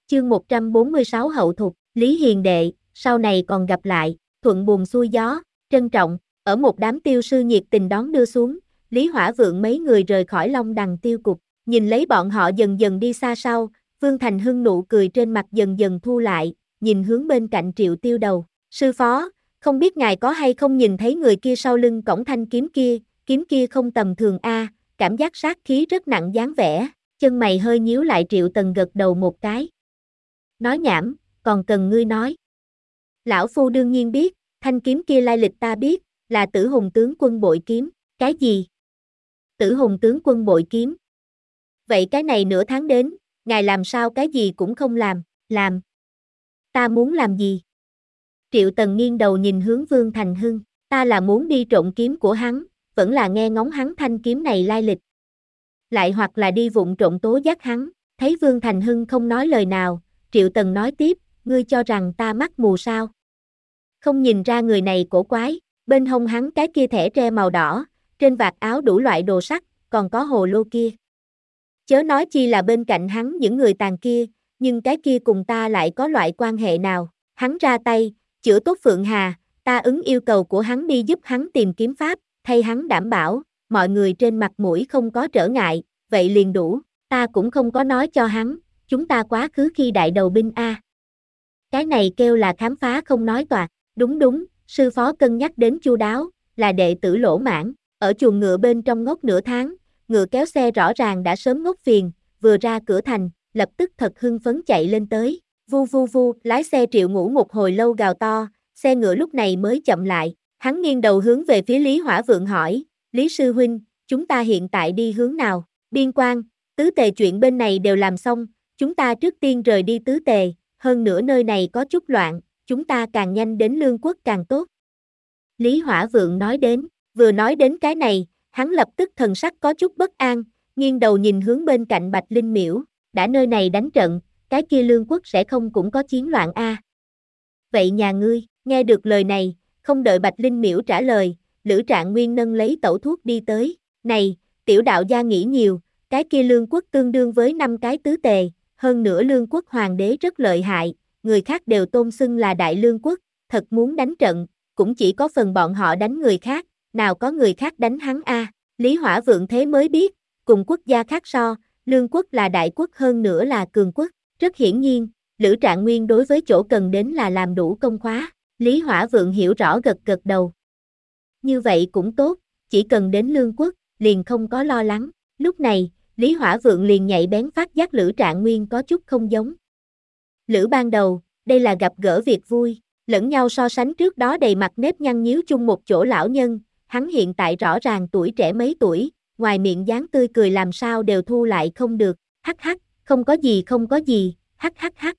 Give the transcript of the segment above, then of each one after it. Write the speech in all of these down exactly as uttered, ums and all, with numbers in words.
Chương một trăm bốn mươi sáu Hậu thục, Lý Hiền đệ, sau này còn gặp lại, thuận buồm xuôi gió, trân trọng, ở một đám tiêu sư nhiệt tình đón đưa xuống, Lý Hỏa Vượng mấy người rời khỏi Long Đằng tiêu cục, nhìn lấy bọn họ dần dần đi xa sau, Vương Thành Hưng nụ cười trên mặt dần dần thu lại, nhìn hướng bên cạnh Triệu Tiêu Đầu, sư phó, không biết ngài có hay không nhìn thấy người kia sau lưng cổng thanh kiếm kia, kiếm kia không tầm thường a, cảm giác sát khí rất nặng dáng vẻ, chân mày hơi nhíu lại Triệu Tần gật đầu một cái. Nói nhảm, còn cần ngươi nói. Lão Phu đương nhiên biết, thanh kiếm kia lai lịch ta biết, là Tử Hùng tướng quân bội kiếm, cái gì? Tử Hùng tướng quân bội kiếm. Vậy cái này nửa tháng đến, ngài làm sao cái gì cũng không làm, làm. Ta muốn làm gì? Triệu Tần nghiêng đầu nhìn hướng Vương Thành Hưng, ta là muốn đi trộn kiếm của hắn, vẫn là nghe ngóng hắn thanh kiếm này lai lịch. Lại hoặc là đi vụng trộn tố giác hắn, thấy Vương Thành Hưng không nói lời nào, Triệu Tần nói tiếp, ngươi cho rằng ta mắt mù sao? Không nhìn ra người này cổ quái, bên hông hắn cái kia thẻ tre màu đỏ, trên vạt áo đủ loại đồ sắt, còn có hồ lô kia. Chớ nói chi là bên cạnh hắn những người tàn kia, nhưng cái kia cùng ta lại có loại quan hệ nào? Hắn ra tay, chữa tốt Phượng Hà, ta ứng yêu cầu của hắn đi giúp hắn tìm kiếm pháp, thay hắn đảm bảo, mọi người trên mặt mũi không có trở ngại, vậy liền đủ, ta cũng không có nói cho hắn, chúng ta quá khứ khi đại đầu binh a. Cái này kêu là khám phá không nói toạc, đúng đúng, sư phó cân nhắc đến chu đáo, là đệ tử lỗ mãn, ở chuồng ngựa bên trong ngốc nửa tháng, ngựa kéo xe rõ ràng đã sớm ngốc phiền, vừa ra cửa thành, lập tức thật hưng phấn chạy lên tới, vu vu vu, lái xe Triệu Ngũ một hồi lâu gào to, xe ngựa lúc này mới chậm lại, hắn nghiêng đầu hướng về phía Lý Hỏa Vượng hỏi, Lý Sư Huynh, chúng ta hiện tại đi hướng nào? Biên Quan, Tứ Tề chuyện bên này đều làm xong, chúng ta trước tiên rời đi Tứ Tề, hơn nữa nơi này có chút loạn, chúng ta càng nhanh đến Lương Quốc càng tốt. Lý Hỏa Vượng nói đến, vừa nói đến cái này, hắn lập tức thần sắc có chút bất an, nghiêng đầu nhìn hướng bên cạnh Bạch Linh Miễu, đã nơi này đánh trận, cái kia Lương Quốc sẽ không cũng có chiến loạn a. Vậy nhà ngươi, nghe được lời này, không đợi Bạch Linh Miễu trả lời, Lữ Trạng Nguyên nâng lấy tẩu thuốc đi tới, này, tiểu đạo gia nghĩ nhiều, cái kia Lương Quốc tương đương với năm cái tứ tề, hơn nữa Lương Quốc hoàng đế rất lợi hại, người khác đều tôn xưng là Đại Lương Quốc, thật muốn đánh trận, cũng chỉ có phần bọn họ đánh người khác, nào có người khác đánh hắn a. Lý Hỏa Vượng thế mới biết, cùng quốc gia khác so, Lương Quốc là đại quốc hơn nữa là cường quốc, rất hiển nhiên, Lữ Trạng Nguyên đối với chỗ cần đến là làm đủ công khóa, Lý Hỏa Vượng hiểu rõ gật gật đầu. Như vậy cũng tốt, chỉ cần đến Lương Quốc, liền không có lo lắng, lúc này, Lý Hỏa Vượng liền nhạy bén phát giác Lữ Trạng Nguyên có chút không giống. Lữ ban đầu, đây là gặp gỡ việc vui, lẫn nhau so sánh trước đó đầy mặt nếp nhăn nhíu chung một chỗ lão nhân, hắn hiện tại rõ ràng tuổi trẻ mấy tuổi, ngoài miệng dáng tươi cười làm sao đều thu lại không được, hắc hắc, không có gì không có gì, hắc hắc hắc.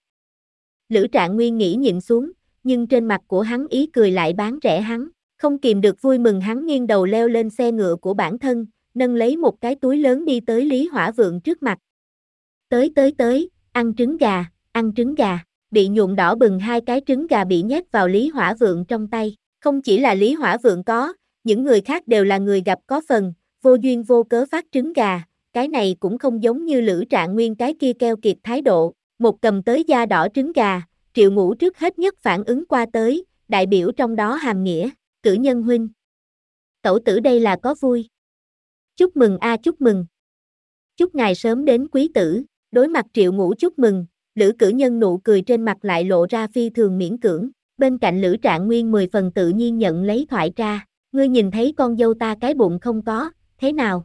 Lữ Trạng Nguyên nghĩ nhịn xuống, nhưng trên mặt của hắn ý cười lại bán rẻ hắn, không kìm được vui mừng hắn nghiêng đầu leo lên xe ngựa của bản thân, nâng lấy một cái túi lớn đi tới Lý Hỏa Vượng trước mặt. Tới tới tới, ăn trứng gà, ăn trứng gà, bị nhuộm đỏ bừng hai cái trứng gà bị nhét vào Lý Hỏa Vượng trong tay, không chỉ là Lý Hỏa Vượng có, những người khác đều là người gặp có phần, vô duyên vô cớ phát trứng gà, cái này cũng không giống như Lữ Trạng Nguyên cái kia keo kiệt thái độ, một cầm tới da đỏ trứng gà, Triệu Ngũ trước hết nhất phản ứng qua tới, đại biểu trong đó hàm nghĩa, cử nhân huynh. Tẩu tử đây là có vui. Chúc mừng a chúc mừng. Chúc ngài sớm đến quý tử, đối mặt Triệu Ngũ chúc mừng, Lữ cử nhân nụ cười trên mặt lại lộ ra phi thường miễn cưỡng, bên cạnh Lữ Trạng Nguyên mười phần tự nhiên nhận lấy thoại ra, ngươi nhìn thấy con dâu ta cái bụng không có, thế nào?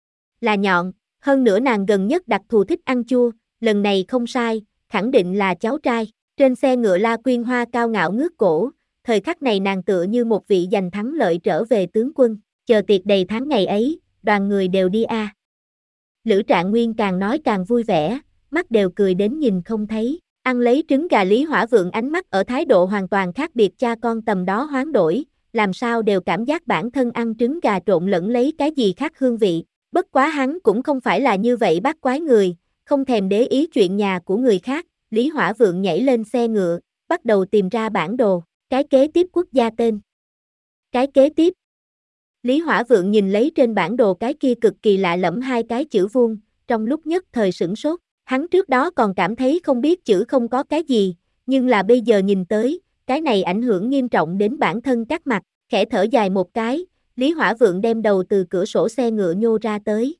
Là nhọn, hơn nữa nàng gần nhất đặc thù thích ăn chua, lần này không sai, khẳng định là cháu trai, trên xe ngựa La Quyên Hoa cao ngạo ngước cổ, thời khắc này nàng tựa như một vị giành thắng lợi trở về tướng quân, chờ tiệc đầy tháng ngày ấy, đoàn người đều đi a. Lữ Trạng Nguyên càng nói càng vui vẻ, mắt đều cười đến nhìn không thấy, ăn lấy trứng gà Lý Hỏa Vượng ánh mắt ở thái độ hoàn toàn khác biệt cha con tầm đó hoán đổi, làm sao đều cảm giác bản thân ăn trứng gà trộn lẫn lấy cái gì khác hương vị, bất quá hắn cũng không phải là như vậy bác quái người, không thèm để ý chuyện nhà của người khác, Lý Hỏa Vượng nhảy lên xe ngựa, bắt đầu tìm ra bản đồ, cái kế tiếp quốc gia tên. Cái kế tiếp. Lý Hỏa Vượng nhìn lấy trên bản đồ cái kia cực kỳ lạ lẫm hai cái chữ vuông, trong lúc nhất thời sửng sốt, Hắn trước đó còn cảm thấy không biết chữ không có cái gì, nhưng là bây giờ nhìn tới, cái này ảnh hưởng nghiêm trọng đến bản thân các mặt, khẽ thở dài một cái, Lý Hỏa Vượng đem đầu từ cửa sổ xe ngựa nhô ra tới.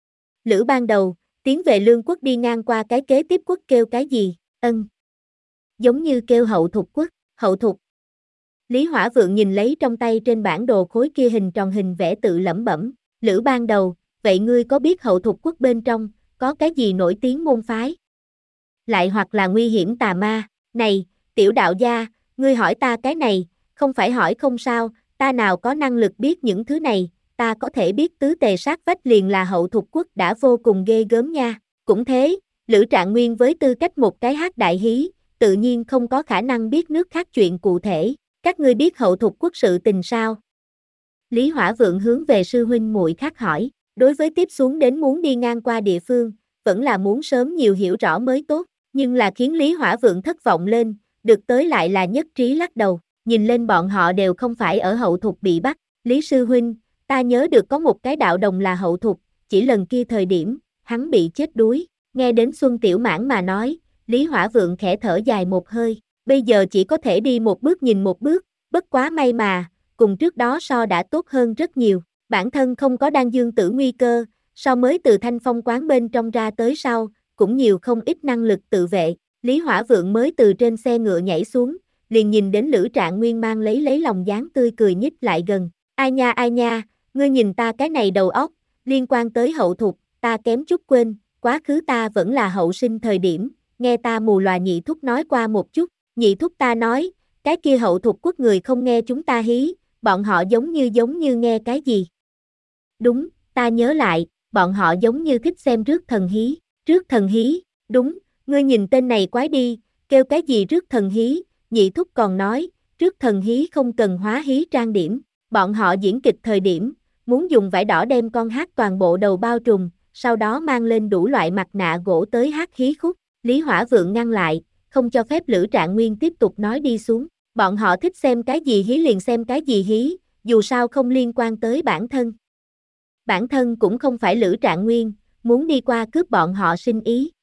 Lữ ban đầu, tiến về lương quốc đi ngang qua cái kế tiếp quốc kêu cái gì, ân. Giống như kêu hậu thục quốc, hậu thục. Lý Hỏa Vượng nhìn lấy trong tay trên bản đồ khối kia hình tròn hình vẽ tự lẩm bẩm, Lữ ban đầu, vậy ngươi có biết hậu thục quốc bên trong, có cái gì nổi tiếng môn phái? Lại hoặc là nguy hiểm tà ma, này, tiểu đạo gia, ngươi hỏi ta cái này, không phải hỏi không sao, ta nào có năng lực biết những thứ này, ta có thể biết tứ tề sát vách liền là hậu thục quốc đã vô cùng ghê gớm nha, cũng thế, Lữ Trạng Nguyên với tư cách một cái hát đại hí, tự nhiên không có khả năng biết nước khác chuyện cụ thể, các ngươi biết hậu thục quốc sự tình sao? Lý Hỏa Vượng hướng về sư huynh muội khác hỏi, đối với tiếp xuống đến muốn đi ngang qua địa phương, vẫn là muốn sớm nhiều hiểu rõ mới tốt, nhưng là khiến Lý Hỏa Vượng thất vọng lên, được tới lại là nhất trí lắc đầu, nhìn lên bọn họ đều không phải ở hậu thục bị bắt, Lý sư huynh, ta nhớ được có một cái đạo đồng là hậu thục, chỉ lần kia thời điểm, hắn bị chết đuối, nghe đến Xuân Tiểu Mãn mà nói, Lý Hỏa Vượng khẽ thở dài một hơi, bây giờ chỉ có thể đi một bước nhìn một bước, bất quá may mà, cùng trước đó so đã tốt hơn rất nhiều, bản thân không có đan dương tử nguy cơ, so mới từ Thanh Phong quán bên trong ra tới sau, cũng nhiều không ít năng lực tự vệ, Lý Hỏa Vượng mới từ trên xe ngựa nhảy xuống, liền nhìn đến Lữ Trạng Nguyên mang lấy lấy lòng dáng tươi cười nhích lại gần, ai nha ai nha, ngươi nhìn ta cái này đầu óc, liên quan tới hậu thục, ta kém chút quên, quá khứ ta vẫn là hậu sinh thời điểm, nghe ta mù loà nhị thúc nói qua một chút, nhị thúc ta nói, cái kia hậu thục quốc người không nghe chúng ta hí, bọn họ giống như giống như nghe cái gì. Đúng, ta nhớ lại, bọn họ giống như thích xem rước thần hí, rước thần hí, đúng, ngươi nhìn tên này quái đi, kêu cái gì rước thần hí, nhị thúc còn nói, rước thần hí không cần hóa hí trang điểm, bọn họ diễn kịch thời điểm, muốn dùng vải đỏ đem con hát toàn bộ đầu bao trùm, sau đó mang lên đủ loại mặt nạ gỗ tới hát hí khúc, Lý Hỏa Vượng ngăn lại, không cho phép Lữ Trạng Nguyên tiếp tục nói đi xuống, bọn họ thích xem cái gì hí liền xem cái gì hí, dù sao không liên quan tới bản thân. Bản thân cũng không phải Lữ Trạng Nguyên, muốn đi qua cướp bọn họ sinh ý,